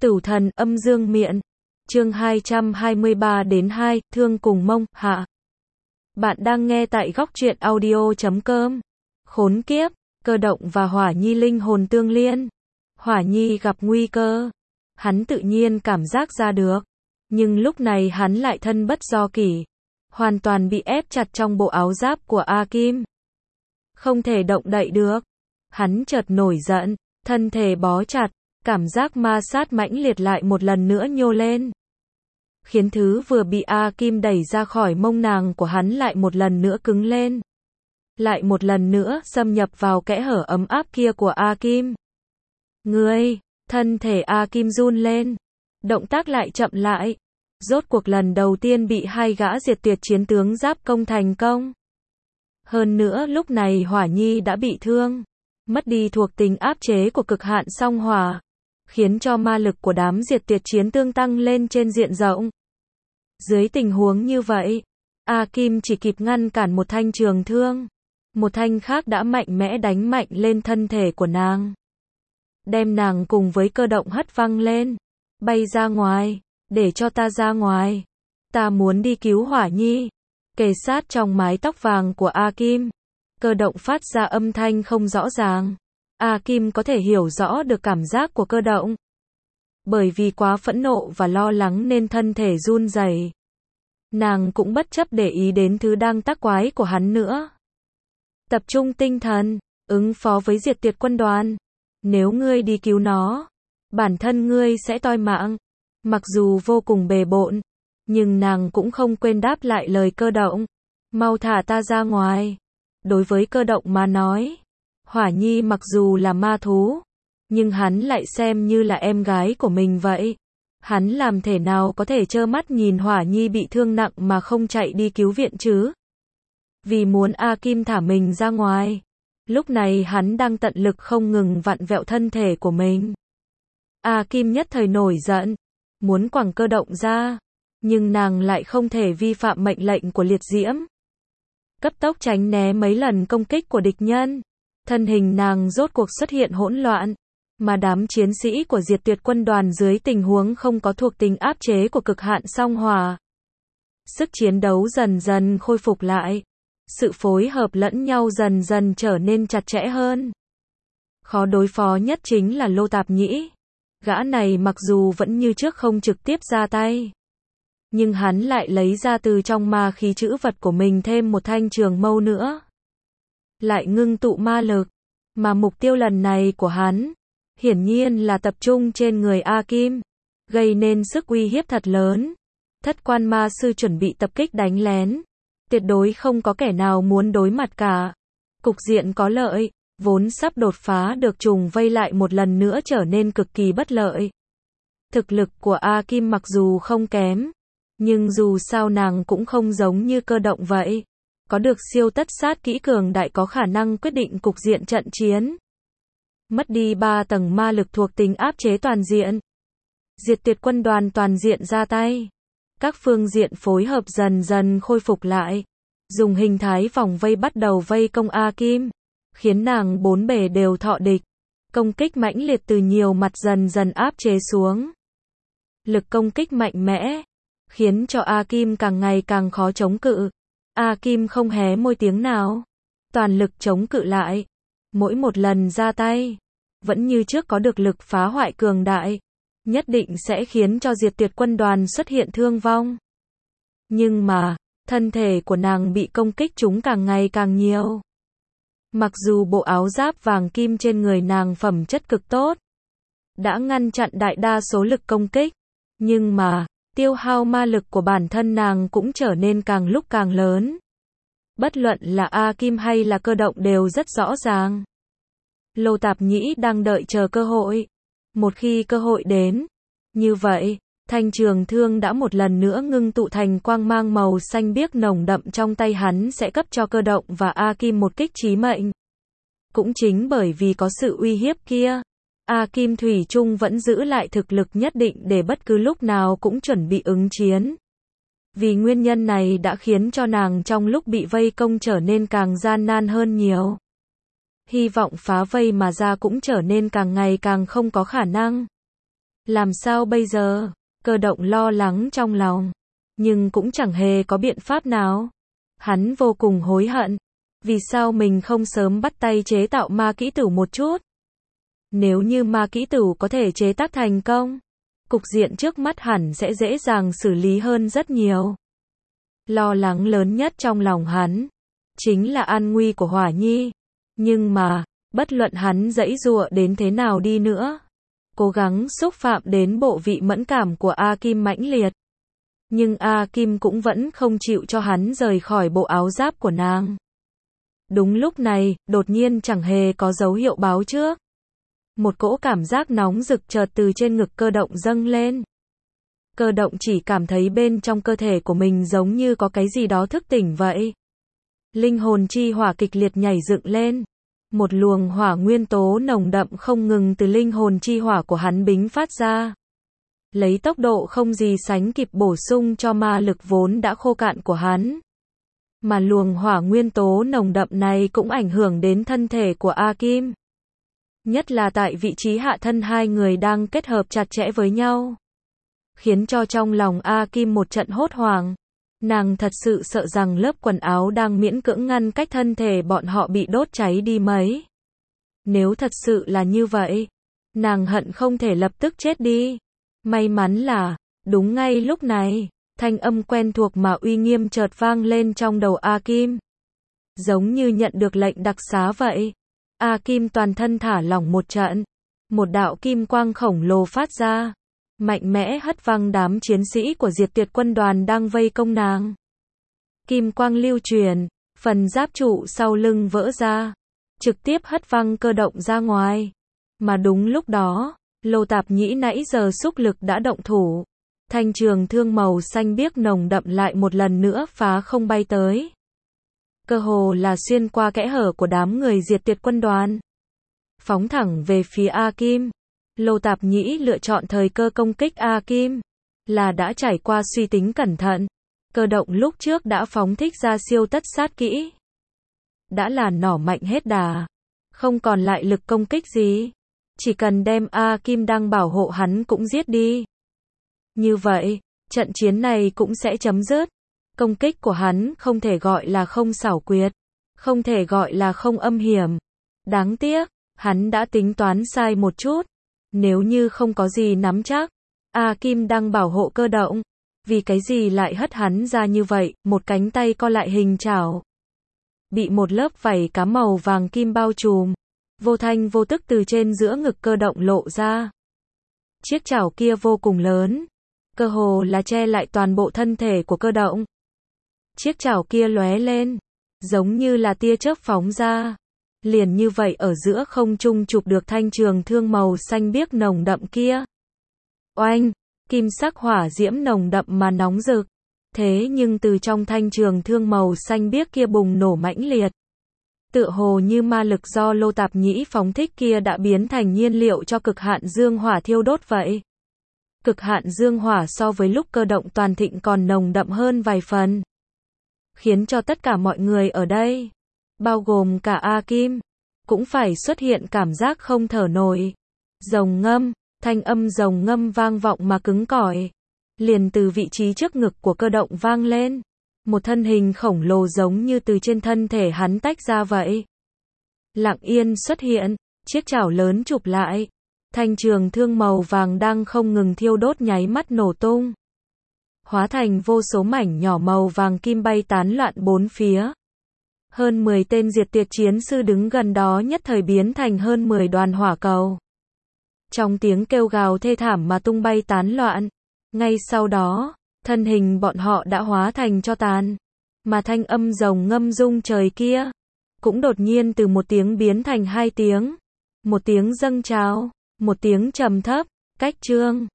Tửu thần âm dương miện. Chương 223-2, thương cùng mông, hạ. Bạn đang nghe tại góc truyện audio.com. Khốn kiếp, Cơ Động và Hỏa Nhi linh hồn tương liên. Hỏa Nhi gặp nguy cơ. Hắn tự nhiên cảm giác ra được. Nhưng lúc này hắn lại thân bất do kỷ. Hoàn toàn bị ép chặt trong bộ áo giáp của A Kim. Không thể động đậy được. Hắn chợt nổi giận, thân thể bó chặt. Cảm giác ma sát mãnh liệt lại một lần nữa nhô lên. Khiến thứ vừa bị A Kim đẩy ra khỏi mông nàng của hắn lại một lần nữa cứng lên. Lại một lần nữa xâm nhập vào kẽ hở ấm áp kia của A Kim. Ngươi, thân thể A Kim run lên. Động tác lại chậm lại. Rốt cuộc lần đầu tiên bị hai gã diệt tuyệt chiến tướng giáp công thành công. Hơn nữa lúc này Hỏa Nhi đã bị thương. Mất đi thuộc tính áp chế của cực hạn song hỏa. Khiến cho ma lực của đám diệt tuyệt chiến tương tăng lên trên diện rộng. Dưới tình huống như vậy, A Kim chỉ kịp ngăn cản một thanh trường thương. Một thanh khác đã mạnh mẽ đánh mạnh lên thân thể của nàng. Đem nàng cùng với Cơ Động hất văng lên. Bay ra ngoài, để cho ta ra ngoài. Ta muốn đi cứu Hỏa Nhi. Kề sát trong mái tóc vàng của A Kim. Cơ Động phát ra âm thanh không rõ ràng. A Kim có thể hiểu rõ được cảm giác của Cơ Động. Bởi vì quá phẫn nộ và lo lắng nên thân thể run rẩy. Nàng cũng bất chấp để ý đến thứ đang tác quái của hắn nữa. Tập trung tinh thần, ứng phó với diệt tuyệt quân đoàn. Nếu ngươi đi cứu nó, bản thân ngươi sẽ toi mạng. Mặc dù vô cùng bề bộn, nhưng nàng cũng không quên đáp lại lời Cơ Động. Mau thả ta ra ngoài. Đối với Cơ Động mà nói, Hỏa Nhi mặc dù là ma thú, nhưng hắn lại xem như là em gái của mình vậy. Hắn làm thể nào có thể trơ mắt nhìn Hỏa Nhi bị thương nặng mà không chạy đi cứu viện chứ? Vì muốn A Kim thả mình ra ngoài, lúc này hắn đang tận lực không ngừng vặn vẹo thân thể của mình. A Kim nhất thời nổi giận, muốn quẳng Cơ Động ra, nhưng nàng lại không thể vi phạm mệnh lệnh của liệt diễm. Cấp tốc tránh né mấy lần công kích của địch nhân. Thân hình nàng rốt cuộc xuất hiện hỗn loạn, mà đám chiến sĩ của diệt tuyệt quân đoàn dưới tình huống không có thuộc tính áp chế của cực hạn song hỏa. Sức chiến đấu dần dần khôi phục lại. Sự phối hợp lẫn nhau dần dần trở nên chặt chẽ hơn. Khó đối phó nhất chính là Lô Tạp Nhĩ. Gã này mặc dù vẫn như trước không trực tiếp ra tay, nhưng hắn lại lấy ra từ trong ma khí trữ vật của mình thêm một thanh trường mâu nữa. Lại ngưng tụ ma lực, mà mục tiêu lần này của hắn, hiển nhiên là tập trung trên người A Kim, gây nên sức uy hiếp thật lớn. Thất quan ma sư chuẩn bị tập kích đánh lén, tuyệt đối không có kẻ nào muốn đối mặt cả. Cục diện có lợi, vốn sắp đột phá được trùng vây lại một lần nữa trở nên cực kỳ bất lợi. Thực lực của A Kim mặc dù không kém, nhưng dù sao nàng cũng không giống như Cơ Động vậy. Có được siêu tất sát kỹ cường đại có khả năng quyết định cục diện trận chiến. Mất đi 3 tầng ma lực thuộc tính áp chế toàn diện. Diệt tuyệt quân đoàn toàn diện ra tay. Các phương diện phối hợp dần dần khôi phục lại. Dùng hình thái vòng vây bắt đầu vây công A Kim. Khiến nàng bốn bề đều thọ địch. Công kích mãnh liệt từ nhiều mặt dần dần áp chế xuống. Lực công kích mạnh mẽ. Khiến cho A Kim càng ngày càng khó chống cự. A Kim không hé môi tiếng nào. Toàn lực chống cự lại. Mỗi một lần ra tay, vẫn như trước có được lực phá hoại cường đại. Nhất định sẽ khiến cho diệt tuyệt quân đoàn xuất hiện thương vong. Nhưng mà, thân thể của nàng bị công kích chúng càng ngày càng nhiều. Mặc dù bộ áo giáp vàng kim trên người nàng phẩm chất cực tốt, đã ngăn chặn đại đa số lực công kích. Nhưng mà, tiêu hao ma lực của bản thân nàng cũng trở nên càng lúc càng lớn. Bất luận là A Kim hay là Cơ Động đều rất rõ ràng. Lô Tạp Nhĩ đang đợi chờ cơ hội. Một khi cơ hội đến, như vậy, thanh trường thương đã một lần nữa ngưng tụ thành quang mang màu xanh biếc nồng đậm trong tay hắn sẽ cấp cho Cơ Động và A Kim một kích chí mệnh. Cũng chính bởi vì có sự uy hiếp kia, A Kim thủy chung vẫn giữ lại thực lực nhất định để bất cứ lúc nào cũng chuẩn bị ứng chiến. Vì nguyên nhân này đã khiến cho nàng trong lúc bị vây công trở nên càng gian nan hơn nhiều. Hy vọng phá vây mà ra cũng trở nên càng ngày càng không có khả năng. Làm sao bây giờ? Cơ động lo lắng trong lòng, nhưng cũng chẳng hề có biện pháp nào. Hắn vô cùng hối hận. Vì sao mình không sớm bắt tay chế tạo ma kỹ tửu một chút? Nếu như ma kỹ tửu có thể chế tác thành công, cục diện trước mắt hẳn sẽ dễ dàng xử lý hơn rất nhiều. Lo lắng lớn nhất trong lòng hắn chính là an nguy của Hỏa Nhi. Nhưng mà, bất luận hắn giãy giụa đến thế nào đi nữa, cố gắng xúc phạm đến bộ vị mẫn cảm của A Kim mãnh liệt, nhưng A Kim cũng vẫn không chịu cho hắn rời khỏi bộ áo giáp của nàng. Đúng lúc này, đột nhiên chẳng hề có dấu hiệu báo trước. Một cỗ cảm giác nóng rực chợt từ trên ngực Cơ động dâng lên. Cơ động chỉ cảm thấy bên trong cơ thể của mình giống như có cái gì đó thức tỉnh vậy. Linh hồn chi hỏa kịch liệt nhảy dựng lên. Một luồng hỏa nguyên tố nồng đậm không ngừng từ linh hồn chi hỏa của hắn bính phát ra. Lấy tốc độ không gì sánh kịp bổ sung cho ma lực vốn đã khô cạn của hắn. Mà luồng hỏa nguyên tố nồng đậm này cũng ảnh hưởng đến thân thể của A Kim. Nhất là tại vị trí hạ thân hai người đang kết hợp chặt chẽ với nhau. Khiến cho trong lòng A Kim một trận hốt hoảng. Nàng thật sự sợ rằng lớp quần áo đang miễn cưỡng ngăn cách thân thể bọn họ bị đốt cháy đi mấy. Nếu thật sự là như vậy, nàng hận không thể lập tức chết đi. May mắn là, đúng ngay lúc này, thanh âm quen thuộc mà uy nghiêm chợt vang lên trong đầu A Kim. Giống như nhận được lệnh đặc xá vậy. A Kim toàn thân thả lỏng một trận. Một đạo kim quang khổng lồ phát ra. Mạnh mẽ hất văng đám chiến sĩ của Diệt Tuyệt quân đoàn đang vây công nàng. Kim quang lưu truyền, phần giáp trụ sau lưng vỡ ra. Trực tiếp hất văng Cơ động ra ngoài. Mà đúng lúc đó, Lô Tạp Nhĩ nãy giờ xúc lực đã động thủ. Thanh trường thương màu xanh biếc nồng đậm lại một lần nữa phá không bay tới. Cơ hồ là xuyên qua kẽ hở của đám người Diệt Tuyệt quân đoàn. Phóng thẳng về phía A Kim. Lô Tạp Nhĩ lựa chọn thời cơ công kích A Kim. Là đã trải qua suy tính cẩn thận. Cơ động lúc trước đã phóng thích ra siêu tất sát kỹ. Đã là nỏ mạnh hết đà. Không còn lại lực công kích gì. Chỉ cần đem A Kim đang bảo hộ hắn cũng giết đi. Như vậy, trận chiến này cũng sẽ chấm dứt. Công kích của hắn không thể gọi là không xảo quyệt. Không thể gọi là không âm hiểm. Đáng tiếc, hắn đã tính toán sai một chút. Nếu như không có gì nắm chắc, A Kim đang bảo hộ Cơ động. Vì cái gì lại hất hắn ra như vậy, một cánh tay co lại hình chảo. Bị một lớp vảy cá màu vàng kim bao trùm. Vô thanh vô tức từ trên giữa ngực Cơ động lộ ra. Chiếc chảo kia vô cùng lớn. Cơ hồ là che lại toàn bộ thân thể của Cơ động. Chiếc chảo kia lóe lên. Giống như là tia chớp phóng ra. Liền như vậy ở giữa không trung chụp được thanh trường thương màu xanh biếc nồng đậm kia. Oanh! Kim sắc hỏa diễm nồng đậm mà nóng rực. Thế nhưng từ trong thanh trường thương màu xanh biếc kia bùng nổ mãnh liệt. Tựa hồ như ma lực do Lô Tạp Nhĩ phóng thích kia đã biến thành nhiên liệu cho cực hạn dương hỏa thiêu đốt vậy. Cực hạn dương hỏa so với lúc Cơ động toàn thịnh còn nồng đậm hơn vài phần. Khiến cho tất cả mọi người ở đây, bao gồm cả A Kim, cũng phải xuất hiện cảm giác không thở nổi. Rồng ngâm, thanh âm rồng ngâm vang vọng mà cứng cỏi. Liền từ vị trí trước ngực của Cơ động vang lên. Một thân hình khổng lồ giống như từ trên thân thể hắn tách ra vậy. Lặng yên xuất hiện, chiếc chảo lớn chụp lại. Thanh trường thương màu vàng đang không ngừng thiêu đốt nháy mắt nổ tung. Hóa thành vô số mảnh nhỏ màu vàng kim bay tán loạn bốn phía. Hơn 10 tên Diệt Tuyệt chiến sư đứng gần đó nhất thời biến thành hơn 10 đoàn hỏa cầu. Trong tiếng kêu gào thê thảm mà tung bay tán loạn. Ngay sau đó, thân hình bọn họ đã hóa thành tro tàn. Mà thanh âm rồng ngâm rung trời kia, cũng đột nhiên từ một tiếng biến thành hai tiếng. Một tiếng dâng trào, một tiếng trầm thấp, cách chương.